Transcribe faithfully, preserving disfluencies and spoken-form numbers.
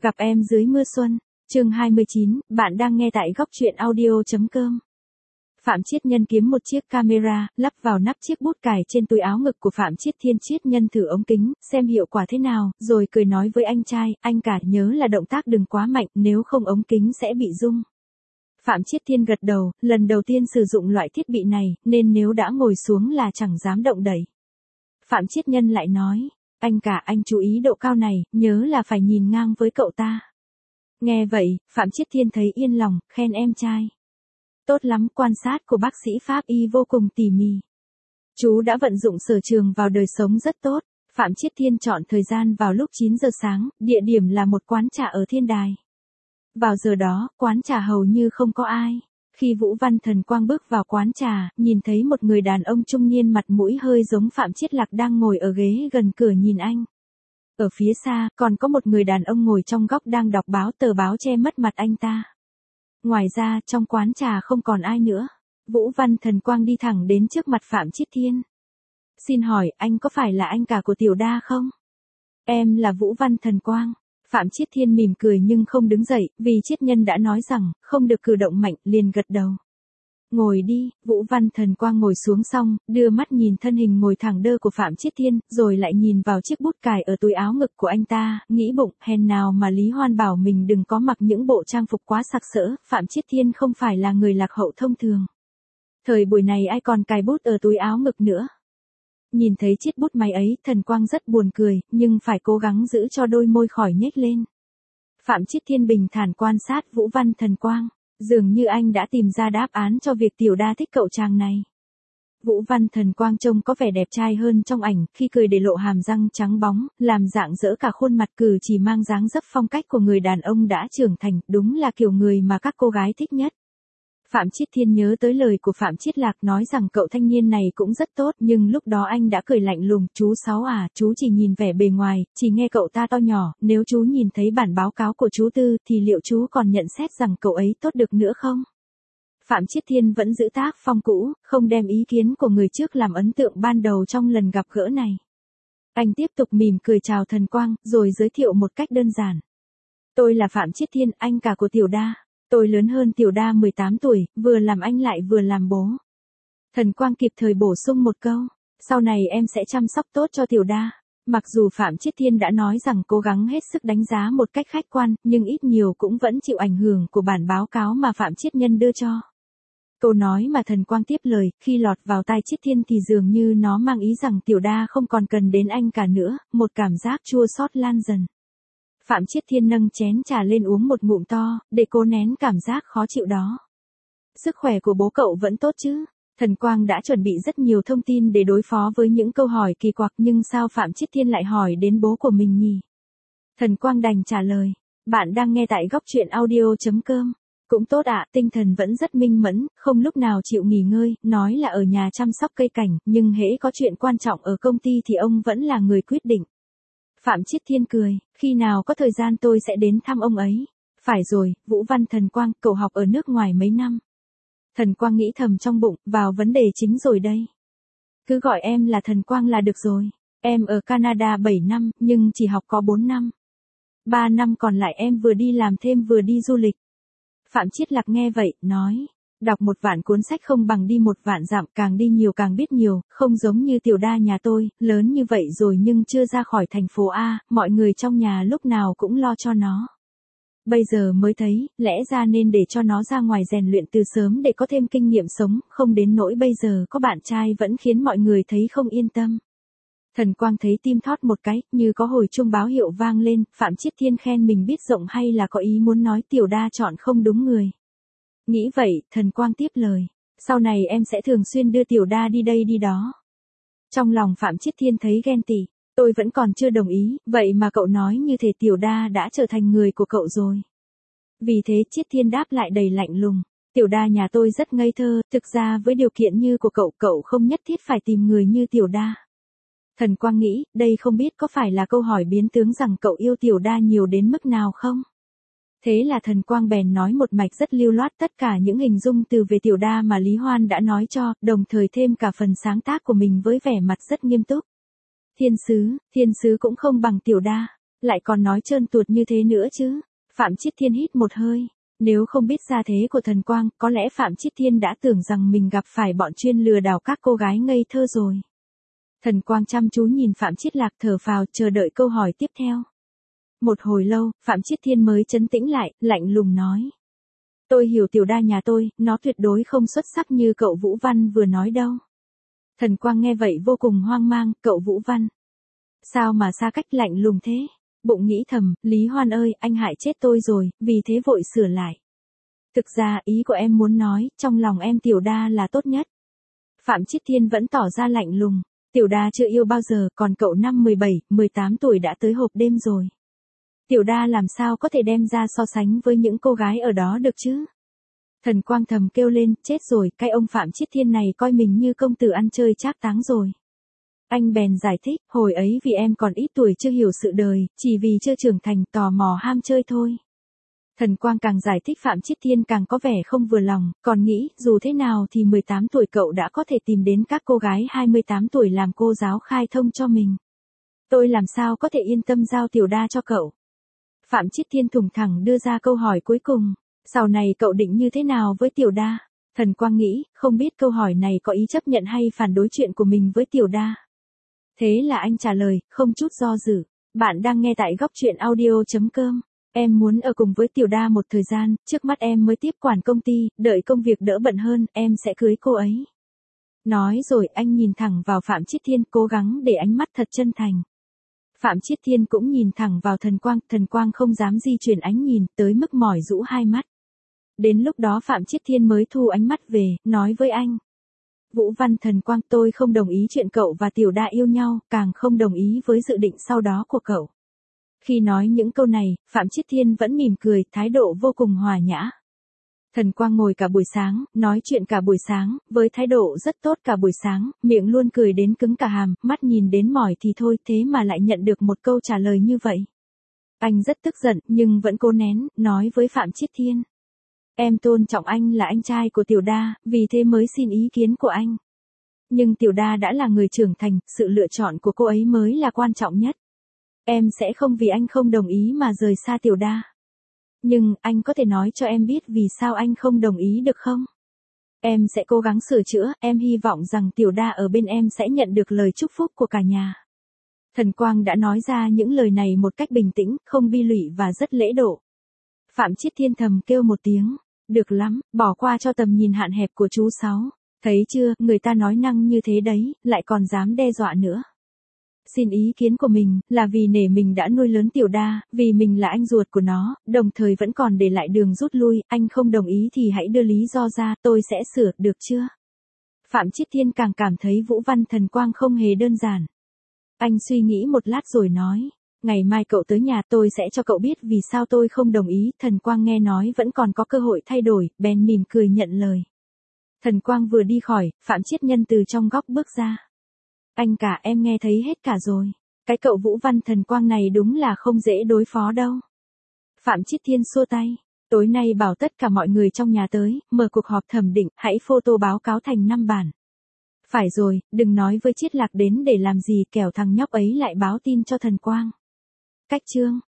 Gặp em dưới mưa xuân, chương hai mươi chín, bạn đang nghe tại góc truyện audio.com. Phạm Chiết Nhân kiếm một chiếc camera, lắp vào nắp chiếc bút cài trên túi áo ngực của Phạm Chiết Thiên. Chiết Nhân thử ống kính, xem hiệu quả thế nào, rồi cười nói với anh trai, anh cả nhớ là động tác đừng quá mạnh, nếu không ống kính sẽ bị rung. Phạm Chiết Thiên gật đầu, lần đầu tiên sử dụng loại thiết bị này, nên nếu đã ngồi xuống là chẳng dám động đậy. Phạm Chiết Nhân lại nói, anh cả anh chú ý độ cao này, nhớ là phải nhìn ngang với cậu ta. Nghe vậy, Phạm Chiết Thiên thấy yên lòng, khen em trai. Tốt lắm, quan sát của bác sĩ Pháp Y vô cùng tỉ mỉ. Chú đã vận dụng sở trường vào đời sống rất tốt. Phạm Chiết Thiên chọn thời gian vào lúc chín giờ sáng, địa điểm là một quán trà ở Thiên Đài. Vào giờ đó, quán trà hầu như không có ai. Khi Vũ Văn Thần Quang bước vào quán trà, nhìn thấy một người đàn ông trung niên mặt mũi hơi giống Phạm Chiết Lạc đang ngồi ở ghế gần cửa nhìn anh. Ở phía xa, còn có một người đàn ông ngồi trong góc đang đọc báo, tờ báo che mất mặt anh ta. Ngoài ra, trong quán trà không còn ai nữa. Vũ Văn Thần Quang đi thẳng đến trước mặt Phạm Chiết Thiên. Xin hỏi, anh có phải là anh cả của Tiểu Đa không? Em là Vũ Văn Thần Quang. Phạm Chiết Thiên mỉm cười nhưng không đứng dậy, vì Chiết Nhân đã nói rằng, không được cử động mạnh, liền gật đầu. Ngồi đi, Vũ Văn Thần Quang ngồi xuống xong, đưa mắt nhìn thân hình ngồi thẳng đơ của Phạm Chiết Thiên, rồi lại nhìn vào chiếc bút cài ở túi áo ngực của anh ta, nghĩ bụng, hèn nào mà Lý Hoan bảo mình đừng có mặc những bộ trang phục quá sặc sỡ, Phạm Chiết Thiên không phải là người lạc hậu thông thường. Thời buổi này ai còn cài bút ở túi áo ngực nữa. Nhìn thấy chiếc bút máy ấy, Thần Quang rất buồn cười, nhưng phải cố gắng giữ cho đôi môi khỏi nhếch lên. Phạm Chiết Thiên bình thản quan sát Vũ Văn Thần Quang. Dường như anh đã tìm ra đáp án cho việc Tiểu Đa thích cậu chàng này. Vũ Văn Thần Quang trông có vẻ đẹp trai hơn trong ảnh, khi cười để lộ hàm răng trắng bóng, làm rạng rỡ cả khuôn mặt, cử chỉ mang dáng dấp phong cách của người đàn ông đã trưởng thành, đúng là kiểu người mà các cô gái thích nhất. Phạm Chiết Thiên nhớ tới lời của Phạm Chiết Lạc nói rằng cậu thanh niên này cũng rất tốt, nhưng lúc đó anh đã cười lạnh lùng, chú Sáu à, chú chỉ nhìn vẻ bề ngoài, chỉ nghe cậu ta to nhỏ, nếu chú nhìn thấy bản báo cáo của chú Tư thì liệu chú còn nhận xét rằng cậu ấy tốt được nữa không? Phạm Chiết Thiên vẫn giữ tác phong cũ, không đem ý kiến của người trước làm ấn tượng ban đầu trong lần gặp gỡ này. Anh tiếp tục mỉm cười chào Thần Quang, rồi giới thiệu một cách đơn giản. Tôi là Phạm Chiết Thiên, anh cả của Tiểu Đa. Tôi lớn hơn Tiểu Đa mười tám tuổi, vừa làm anh lại vừa làm bố. Thần Quang kịp thời bổ sung một câu, sau này em sẽ chăm sóc tốt cho Tiểu Đa. Mặc dù Phạm Chiết Thiên đã nói rằng cố gắng hết sức đánh giá một cách khách quan, nhưng ít nhiều cũng vẫn chịu ảnh hưởng của bản báo cáo mà Phạm Chiết Nhân đưa cho. Câu nói mà Thần Quang tiếp lời, khi lọt vào tai Chiết Thiên thì dường như nó mang ý rằng Tiểu Đa không còn cần đến anh cả nữa, một cảm giác chua xót lan dần. Phạm Chiết Thiên nâng chén trà lên uống một ngụm to, để cố nén cảm giác khó chịu đó. Sức khỏe của bố cậu vẫn tốt chứ? Thần Quang đã chuẩn bị rất nhiều thông tin để đối phó với những câu hỏi kỳ quặc, nhưng sao Phạm Chiết Thiên lại hỏi đến bố của mình nhỉ? Thần Quang đành trả lời, bạn đang nghe tại góc truyện audio.com. Cũng tốt ạ, tinh thần vẫn rất minh mẫn, không lúc nào chịu nghỉ ngơi, nói là ở nhà chăm sóc cây cảnh, nhưng hễ có chuyện quan trọng ở công ty thì ông vẫn là người quyết định. Phạm Chiết Thiên cười, khi nào có thời gian tôi sẽ đến thăm ông ấy. Phải rồi, Vũ Văn Thần Quang, cậu học ở nước ngoài mấy năm? Thần Quang nghĩ thầm trong bụng, vào vấn đề chính rồi đây. Cứ gọi em là Thần Quang là được rồi. Em ở Canada bảy năm, nhưng chỉ học có bốn năm. ba năm còn lại em vừa đi làm thêm vừa đi du lịch. Phạm Chiết Lạc nghe vậy, nói. Đọc một vạn cuốn sách không bằng đi một vạn dặm, càng đi nhiều càng biết nhiều, không giống như Tiểu Đa nhà tôi, lớn như vậy rồi nhưng chưa ra khỏi thành phố A, mọi người trong nhà lúc nào cũng lo cho nó. Bây giờ mới thấy, lẽ ra nên để cho nó ra ngoài rèn luyện từ sớm để có thêm kinh nghiệm sống, không đến nỗi bây giờ có bạn trai vẫn khiến mọi người thấy không yên tâm. Thần Quang thấy tim thót một cái, như có hồi chuông báo hiệu vang lên, Phạm Chiết Thiên khen mình biết rộng hay là có ý muốn nói Tiểu Đa chọn không đúng người. Nghĩ vậy, Thần Quang tiếp lời, sau này em sẽ thường xuyên đưa Tiểu Đa đi đây đi đó. Trong lòng Phạm Chiết Thiên thấy ghen tị, tôi vẫn còn chưa đồng ý, vậy mà cậu nói như thể Tiểu Đa đã trở thành người của cậu rồi. Vì thế Chiết Thiên đáp lại đầy lạnh lùng, Tiểu Đa nhà tôi rất ngây thơ, thực ra với điều kiện như của cậu, cậu không nhất thiết phải tìm người như Tiểu Đa. Thần Quang nghĩ, đây không biết có phải là câu hỏi biến tướng rằng cậu yêu Tiểu Đa nhiều đến mức nào không? Thế là Thần Quang bèn nói một mạch rất lưu loát tất cả những hình dung từ về Tiểu Đa mà Lý Hoan đã nói cho, đồng thời thêm cả phần sáng tác của mình với vẻ mặt rất nghiêm túc. Thiên sứ, thiên sứ cũng không bằng Tiểu Đa. Lại còn nói trơn tuột như thế nữa chứ. Phạm Chiết Thiên hít một hơi. Nếu không biết gia thế của Thần Quang, có lẽ Phạm Chiết Thiên đã tưởng rằng mình gặp phải bọn chuyên lừa đảo các cô gái ngây thơ rồi. Thần Quang chăm chú nhìn Phạm Chiết Lạc thở phào chờ đợi câu hỏi tiếp theo. Một hồi lâu, Phạm Chiết Thiên mới trấn tĩnh lại, lạnh lùng nói. Tôi hiểu tiểu đa nhà tôi, nó tuyệt đối không xuất sắc như cậu Vũ Văn vừa nói đâu. Thần Quang nghe vậy vô cùng hoang mang, cậu Vũ Văn. Sao mà xa cách lạnh lùng thế? Bụng nghĩ thầm, Lý Hoan ơi, anh hại chết tôi rồi, vì thế vội sửa lại. Thực ra ý của em muốn nói, trong lòng em tiểu đa là tốt nhất. Phạm Chiết Thiên vẫn tỏ ra lạnh lùng. Tiểu đa chưa yêu bao giờ, còn cậu năm mười bảy, mười tám tuổi đã tới hộp đêm rồi. Tiểu đa làm sao có thể đem ra so sánh với những cô gái ở đó được chứ? Thần Quang thầm kêu lên, chết rồi, cái ông Phạm Chiết Thiên này coi mình như công tử ăn chơi trác táng rồi. Anh bèn giải thích, hồi ấy vì em còn ít tuổi chưa hiểu sự đời, chỉ vì chưa trưởng thành tò mò ham chơi thôi. Thần Quang càng giải thích Phạm Chiết Thiên càng có vẻ không vừa lòng, còn nghĩ, dù thế nào thì mười tám tuổi cậu đã có thể tìm đến các cô gái hai mươi tám tuổi làm cô giáo khai thông cho mình. Tôi làm sao có thể yên tâm giao tiểu đa cho cậu? Phạm Chiết Thiên thủng thẳng đưa ra câu hỏi cuối cùng, sau này cậu định như thế nào với tiểu đa? Thần Quang nghĩ, không biết câu hỏi này có ý chấp nhận hay phản đối chuyện của mình với tiểu đa. Thế là anh trả lời, không chút do dự. Bạn đang nghe tại góc truyện audio chấm com. Em muốn ở cùng với tiểu đa một thời gian, trước mắt em mới tiếp quản công ty, đợi công việc đỡ bận hơn, em sẽ cưới cô ấy. Nói rồi anh nhìn thẳng vào Phạm Chiết Thiên, cố gắng để ánh mắt thật chân thành. Phạm Chiết Thiên cũng nhìn thẳng vào Thần Quang, Thần Quang không dám di chuyển ánh nhìn, tới mức mỏi rũ hai mắt. Đến lúc đó Phạm Chiết Thiên mới thu ánh mắt về, nói với anh. Vũ Văn Thần Quang, tôi không đồng ý chuyện cậu và tiểu đa yêu nhau, càng không đồng ý với dự định sau đó của cậu. Khi nói những câu này, Phạm Chiết Thiên vẫn mỉm cười, thái độ vô cùng hòa nhã. Thần Quang ngồi cả buổi sáng, nói chuyện cả buổi sáng, với thái độ rất tốt cả buổi sáng, miệng luôn cười đến cứng cả hàm, mắt nhìn đến mỏi thì thôi, thế mà lại nhận được một câu trả lời như vậy. Anh rất tức giận, nhưng vẫn cố nén, nói với Phạm Chiết Thiên. Em tôn trọng anh là anh trai của tiểu đa, vì thế mới xin ý kiến của anh. Nhưng tiểu đa đã là người trưởng thành, sự lựa chọn của cô ấy mới là quan trọng nhất. Em sẽ không vì anh không đồng ý mà rời xa tiểu đa. Nhưng, anh có thể nói cho em biết vì sao anh không đồng ý được không? Em sẽ cố gắng sửa chữa, em hy vọng rằng tiểu đa ở bên em sẽ nhận được lời chúc phúc của cả nhà. Thần Quang đã nói ra những lời này một cách bình tĩnh, không bi lụy và rất lễ độ. Phạm Chiết Thiên thầm kêu một tiếng, được lắm, bỏ qua cho tầm nhìn hạn hẹp của chú Sáu. Thấy chưa, người ta nói năng như thế đấy, lại còn dám đe dọa nữa. Xin ý kiến của mình, là vì nể mình đã nuôi lớn tiểu đa, vì mình là anh ruột của nó, đồng thời vẫn còn để lại đường rút lui, anh không đồng ý thì hãy đưa lý do ra, tôi sẽ sửa, được chưa? Phạm Chiết Thiên càng cảm thấy Vũ Văn Thần Quang không hề đơn giản. Anh suy nghĩ một lát rồi nói, ngày mai cậu tới nhà tôi sẽ cho cậu biết vì sao tôi không đồng ý. Thần Quang nghe nói vẫn còn có cơ hội thay đổi, bèn mỉm cười nhận lời. Thần Quang vừa đi khỏi, Phạm Chiết Nhân từ trong góc bước ra. Anh cả, em nghe thấy hết cả rồi. Cái cậu Vũ Văn Thần Quang này đúng là không dễ đối phó đâu. Phạm Chiết Thiên xua tay. Tối nay bảo tất cả mọi người trong nhà tới, mở cuộc họp thẩm định, hãy photo báo cáo thành năm bản. Phải rồi, đừng nói với Chiết Lạc đến để làm gì, kẻo thằng nhóc ấy lại báo tin cho Thần Quang. Cách chương.